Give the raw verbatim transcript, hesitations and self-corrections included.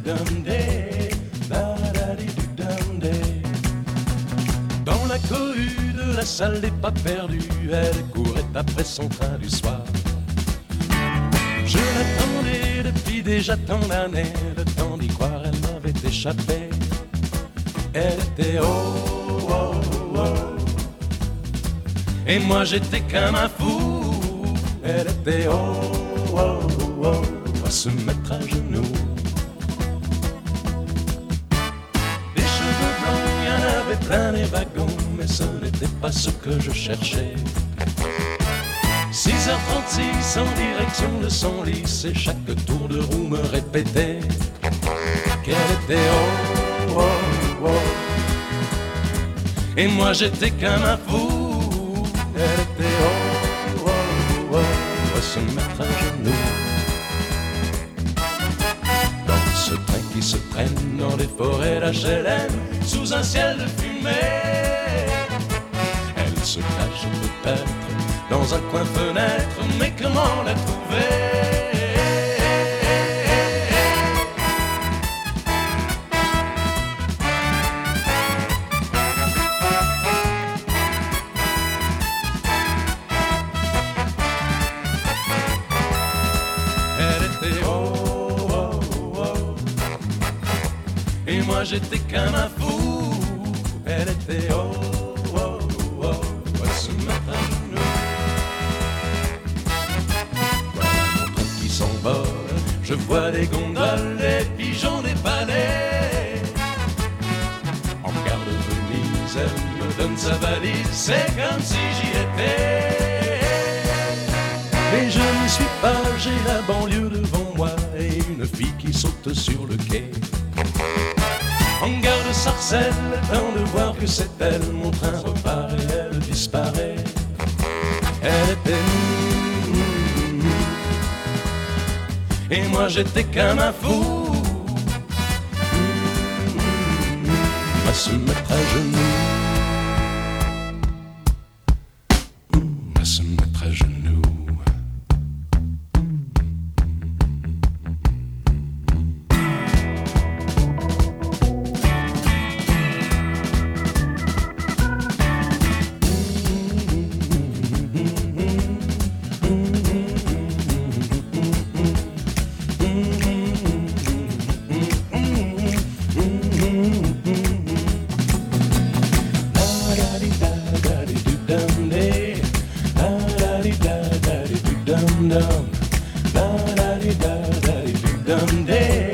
Dans la cohue de la salle des pas perdus, elle courait après son train du soir. Je l'attendais depuis déjà tant d'années, le temps d'y croire, elle m'avait échappé. Elle était oh, oh, oh. Et moi j'étais comme un fou. Elle était oh, oh, oh, à se mettre à genoux. Des cheveux blancs, il y en avait plein les wagons, mais ce n'était pas ce que je cherchais. six heures trente-six en direction de son lit, et chaque tour de roue me répétait qu'elle était oh, oh, oh. Et moi j'étais comme un fou. Elle était oh, oh, oh, à se mettre à genoux. Dans ce train qui se traîne dans les forêts d'H L M, sous un ciel de fumée, elle se cache peut-être dans un coin fenêtre, mais comment la trouver? Elle était oh, oh, oh, et moi j'étais comme un fou. Elle était oh, oh, oh, à se mettre à genoux. Je vois des gondoles, des pigeons, des palais. En gare de Venise, elle me donne sa valise, c'est comme si j'y étais. Mais je n'y suis pas, j'ai la banlieue devant moi et une fille qui saute sur le quai. En gare de Sarcelles, temps de voir que c'est elle, mon train repart et elle disparaît. Elle était et moi j'étais comme un fou, à se mettre à genoux, à se mettre à genoux. Dum, da, da, da, da, dum, day.